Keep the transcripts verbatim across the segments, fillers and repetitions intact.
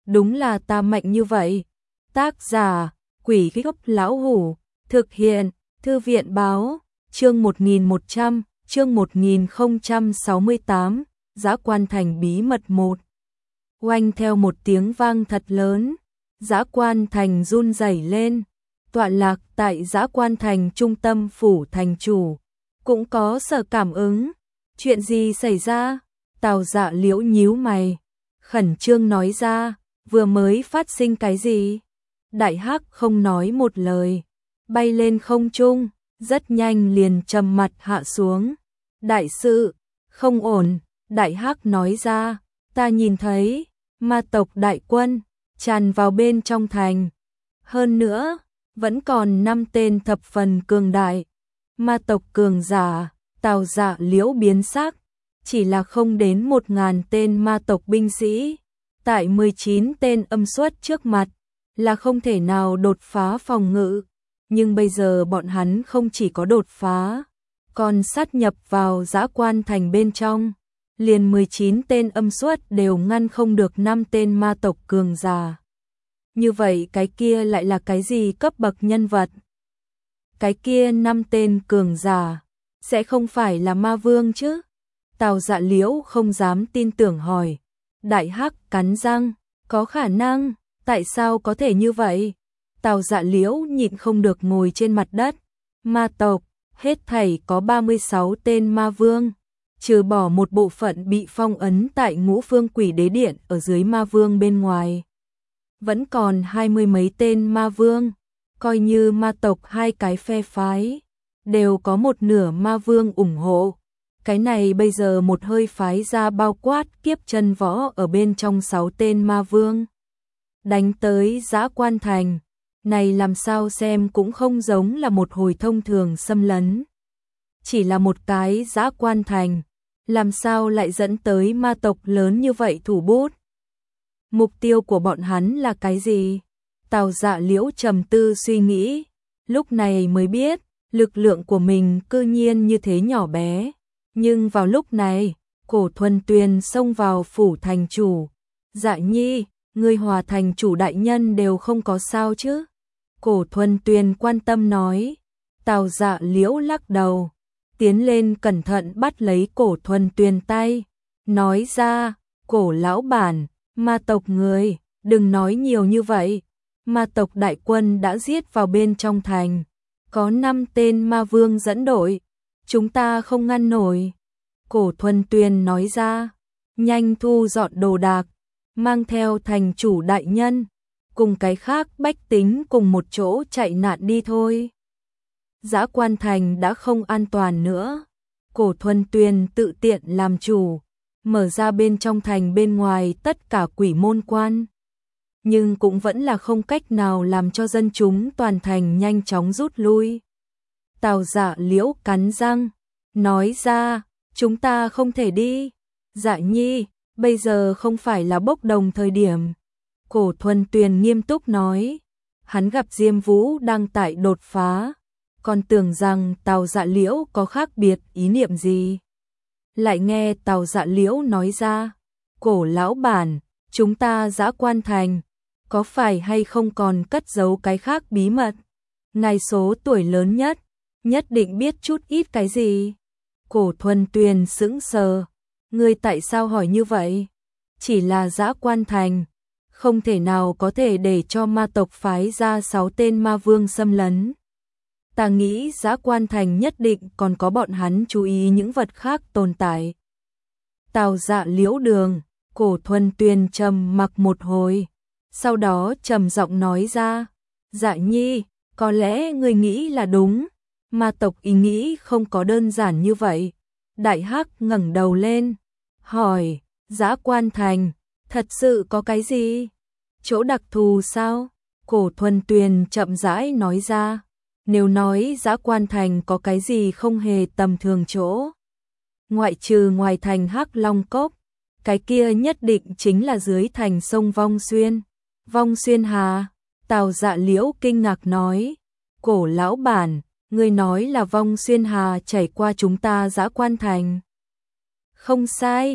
đúng là ta mạnh như vậy. Tác giả, Quỷ Gốc Lão Hủ, thực hiện, Thư viện Báo, chương một nghìn một trăm, chương một nghìn không trăm sáu mươi tám, Dã Quan Thành bí mật một. Oanh theo một tiếng vang thật lớn, Dã Quan Thành run rẩy lên, tọa lạc tại Dã Quan Thành trung tâm phủ thành chủ, cũng có sở cảm ứng. Chuyện gì xảy ra? Tào Dạ Liễu nhíu mày, khẩn trương nói ra, vừa mới phát sinh cái gì? Đại Hắc không nói một lời, bay lên không trung, rất nhanh liền trầm mặt hạ xuống. Đại sự, không ổn, Đại Hắc nói ra, ta nhìn thấy, ma tộc đại quân, tràn vào bên trong thành. Hơn nữa, vẫn còn năm tên thập phần cường đại. Ma tộc cường giả, Tào Dạ Liễu biến sắc, chỉ là không đến một ngàn tên ma tộc binh sĩ. Tại mười chín tên âm xuất trước mặt, là không thể nào đột phá phòng ngự. Nhưng bây giờ bọn hắn không chỉ có đột phá, còn sát nhập vào Dã Quan Thành bên trong. Liền mười chín tên âm xuất đều ngăn không được năm tên ma tộc cường giả. Như vậy cái kia lại là cái gì cấp bậc nhân vật? Cái kia năm tên cường giả, sẽ không phải là ma vương chứ? Tào Dạ Liễu không dám tin tưởng hỏi. Đại Hắc cắn răng, có khả năng, tại sao có thể như vậy? Tào Dạ Liễu nhịn không được ngồi trên mặt đất. Ma tộc, hết thảy có ba mươi sáu tên ma vương, trừ bỏ một bộ phận bị phong ấn tại Ngũ Phương Quỷ Đế Điện ở dưới ma vương bên ngoài. Vẫn còn hai mươi mấy tên ma vương, coi như ma tộc hai cái phe phái, đều có một nửa ma vương ủng hộ. Cái này bây giờ một hơi phái ra bao quát Kiếp Chân Võ ở bên trong sáu tên ma vương. Đánh tới Dã Quan Thành, này làm sao xem cũng không giống là một hồi thông thường xâm lấn. Chỉ là một cái Dã Quan Thành, làm sao lại dẫn tới ma tộc lớn như vậy thủ bút? Mục tiêu của bọn hắn là cái gì? Tào Dạ Liễu trầm tư suy nghĩ, lúc này mới biết, lực lượng của mình cư nhiên như thế nhỏ bé. Nhưng vào lúc này, Cổ Thuần Tuyền xông vào phủ thành chủ. Dạ Nhi, ngươi hòa thành chủ đại nhân đều không có sao chứ? Cổ Thuần Tuyền quan tâm nói. Tào Dạ Liễu lắc đầu, tiến lên cẩn thận bắt lấy Cổ Thuần Tuyền tay, nói ra, Cổ lão bản, ma tộc người, đừng nói nhiều như vậy. Ma tộc đại quân đã giết vào bên trong thành, có năm tên ma vương dẫn đội, chúng ta không ngăn nổi. Cổ Thuần Tuyền nói ra, nhanh thu dọn đồ đạc, mang theo thành chủ đại nhân, cùng cái khác bách tính cùng một chỗ chạy nạn đi thôi. Dã Quan Thành đã không an toàn nữa. Cổ Thuần Tuyền tự tiện làm chủ, mở ra bên trong thành bên ngoài tất cả quỷ môn quan. Nhưng cũng vẫn là không cách nào làm cho dân chúng toàn thành nhanh chóng rút lui. Tào Dạ Liễu cắn răng, nói ra, chúng ta không thể đi. Dạ Nhi, bây giờ không phải là bốc đồng thời điểm. Cổ Thuần Tuyền nghiêm túc nói, hắn gặp Diêm Vũ đang tại đột phá, còn tưởng rằng Tào Dạ Liễu có khác biệt ý niệm gì. Lại nghe Tào Dạ Liễu nói ra, Cổ lão bản, chúng ta Dã Quan Thành, có phải hay không còn cất giấu cái khác bí mật? Ngài số tuổi lớn nhất, nhất định biết chút ít cái gì? Cổ Thuần Tuyền sững sờ, ngươi tại sao hỏi như vậy? Chỉ là Dã Quan Thành, không thể nào có thể để cho ma tộc phái ra sáu tên ma vương xâm lấn. Ta nghĩ Dã Quan Thành nhất định còn có bọn hắn chú ý những vật khác tồn tại. Tào Dạ Liễu đường, Cổ Thuần Tuyền trầm mặc một hồi, sau đó trầm giọng nói ra, Dạ Nhi, có lẽ người nghĩ là đúng, ma tộc ý nghĩ không có đơn giản như vậy. Đại Hắc ngẩng đầu lên, hỏi, Dã Quan Thành, thật sự có cái gì? Chỗ đặc thù sao? Cổ Thuần Tuyền chậm rãi nói ra, nếu nói Dã Quan Thành có cái gì không hề tầm thường chỗ, ngoại trừ ngoài thành Hắc Long Cốc, cái kia nhất định chính là dưới thành sông Vong Xuyên. Vong Xuyên Hà? Tào Dạ Liễu kinh ngạc nói, Cổ lão bản, ngươi nói là Vong Xuyên Hà chảy qua chúng ta Dã Quan Thành. Không sai,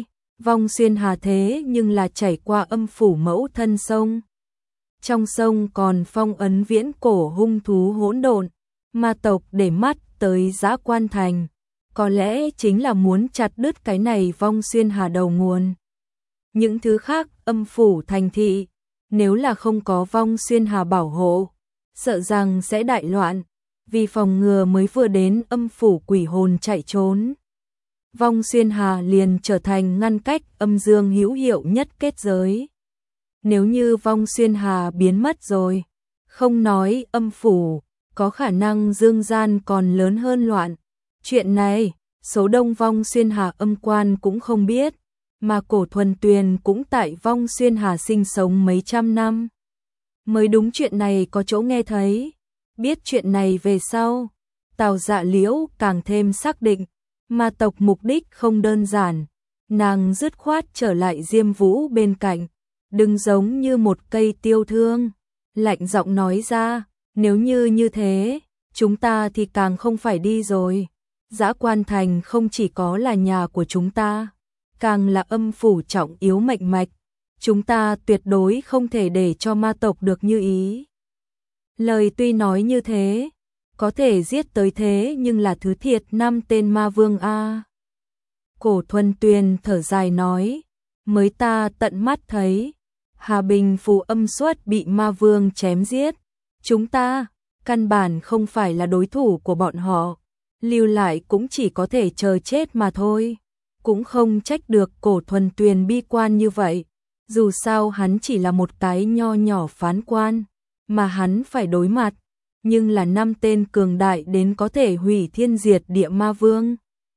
Vong Xuyên Hà thế nhưng là chảy qua âm phủ mẫu thân sông. Trong sông còn phong ấn viễn cổ hung thú hỗn độn, ma tộc để mắt tới Dã Quan Thành, có lẽ chính là muốn chặt đứt cái này Vong Xuyên Hà đầu nguồn. Những thứ khác, âm phủ thành thị, nếu là không có Vong Xuyên Hà bảo hộ, sợ rằng sẽ đại loạn, vì phòng ngừa mới vừa đến âm phủ quỷ hồn chạy trốn. Vong Xuyên Hà liền trở thành ngăn cách âm dương hữu hiệu nhất kết giới. Nếu như Vong Xuyên Hà biến mất rồi, không nói âm phủ, có khả năng dương gian còn lớn hơn loạn. Chuyện này, số đông Vong Xuyên Hà âm quan cũng không biết, mà Cổ Thuần Tuyền cũng tại Vong Xuyên Hà sinh sống mấy trăm năm. Mới đúng, chuyện này có chỗ nghe thấy. Biết chuyện này về sau, Tào Dạ Liễu càng thêm xác định, ma tộc mục đích không đơn giản. Nàng dứt khoát trở lại Diêm Vũ bên cạnh, đừng giống như một cây tiêu thương, lạnh giọng nói ra, nếu như như thế, chúng ta thì càng không phải đi rồi. Dã Quan Thành không chỉ có là nhà của chúng ta, càng là âm phủ trọng yếu mệnh mạch, chúng ta tuyệt đối không thể để cho ma tộc được như ý. Lời tuy nói như thế, có thể giết tới thế nhưng là thứ thiệt năm tên ma vương a. Cổ Thuần Tuyền thở dài nói, mới ta tận mắt thấy, Hà Bình Phù Âm Xuất bị ma vương chém giết, chúng ta căn bản không phải là đối thủ của bọn họ, lưu lại cũng chỉ có thể chờ chết mà thôi. Cũng không trách được Cổ Thuần Tuyền bi quan như vậy, dù sao hắn chỉ là một cái nho nhỏ phán quan, mà hắn phải đối mặt, nhưng là năm tên cường đại đến có thể hủy thiên diệt địa ma vương.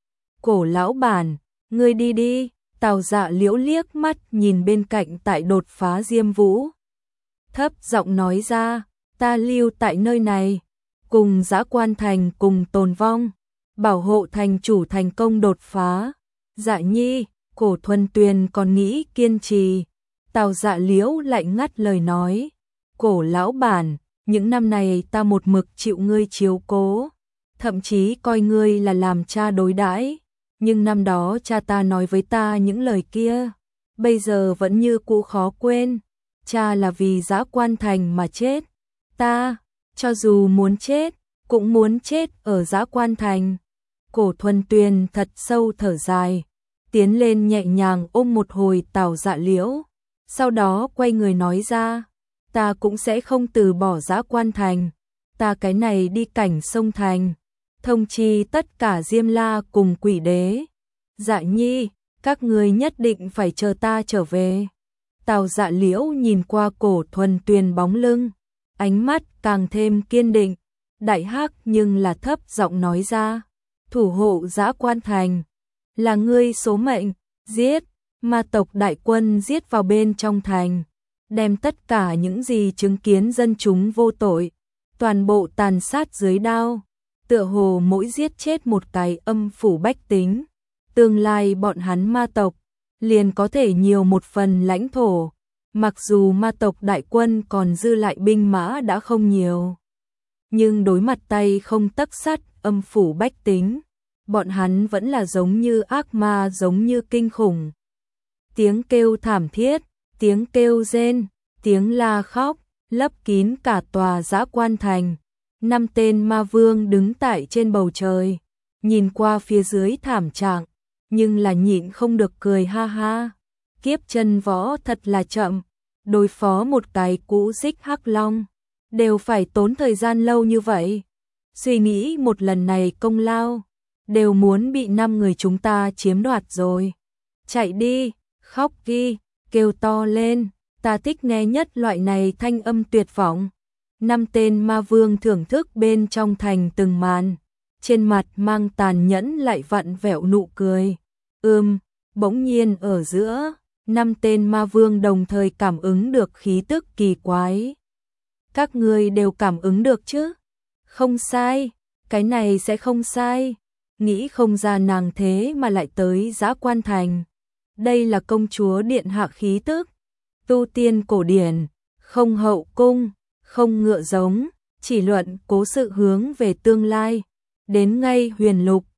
Cổ lão bản, ngươi đi đi. Tào Dạ Liễu liếc mắt nhìn bên cạnh tại đột phá Diêm Vũ, thấp giọng nói ra, ta lưu tại nơi này, cùng Dã Quan Thành cùng tồn vong, bảo hộ thành chủ thành công đột phá. Dạ nhi. Cổ Thuần Tuyền còn nghĩ kiên trì, Tào Dạ Liễu lại ngắt lời nói, cổ lão bản, những năm này ta một mực chịu ngươi chiếu cố, thậm chí coi ngươi là làm cha đối đãi, nhưng năm đó cha ta nói với ta những lời kia, bây giờ vẫn như cũ khó quên. Cha là vì Dã Quan Thành mà chết, ta, cho dù muốn chết, cũng muốn chết ở Dã Quan Thành. Cổ Thuần Tuyền thật sâu thở dài, tiến lên nhẹ nhàng ôm một hồi Tào Dạ Liễu, sau đó quay người nói ra, ta cũng sẽ không từ bỏ Dã Quan Thành, ta cái này đi cảnh sông thành, thông chi tất cả Diêm La cùng Quỷ Đế. Dạ nhi, các người nhất định phải chờ ta trở về. Tào Dạ Liễu nhìn qua Cổ Thuần Tuyền bóng lưng, ánh mắt càng thêm kiên định, đại hắc nhưng là thấp giọng nói ra, thủ hộ Dã Quan Thành là ngươi số mệnh, giết ma tộc đại quân, giết vào bên trong thành, đem tất cả những gì chứng kiến dân chúng vô tội, toàn bộ tàn sát dưới đao, tựa hồ mỗi giết chết một cái âm phủ bách tính, tương lai bọn hắn ma tộc liền có thể nhiều một phần lãnh thổ, mặc dù ma tộc đại quân còn dư lại binh mã đã không nhiều, nhưng đối mặt tay không tấc sắt âm phủ bách tính, bọn hắn vẫn là giống như ác ma, giống như kinh khủng. Tiếng kêu thảm thiết, tiếng kêu rên, tiếng la khóc, lấp kín cả tòa Dã Quan Thành. Năm tên ma vương đứng tại trên bầu trời, nhìn qua phía dưới thảm trạng, nhưng là nhịn không được cười ha ha. Kiếp chân võ thật là chậm, đối phó một cái cũ xích hắc long, đều phải tốn thời gian lâu như vậy. Suy nghĩ một lần này công lao, đều muốn bị năm người chúng ta chiếm đoạt rồi. Chạy đi, khóc đi, kêu to lên, ta thích nghe nhất loại này thanh âm tuyệt vọng. Năm tên ma vương thưởng thức bên trong thành từng màn, trên mặt mang tàn nhẫn lại vặn vẹo nụ cười. Ừm, bỗng nhiên ở giữa, năm tên ma vương đồng thời cảm ứng được khí tức kỳ quái. Các ngươi đều cảm ứng được chứ? Không sai, cái này sẽ không sai. Nghĩ không ra nàng thế mà lại tới Dã Quan Thành. Đây là công chúa điện hạ khí tức. Tu tiên cổ điển, không hậu cung, không ngựa giống, chỉ luận cố sự hướng về tương lai. Đến ngay huyền lục,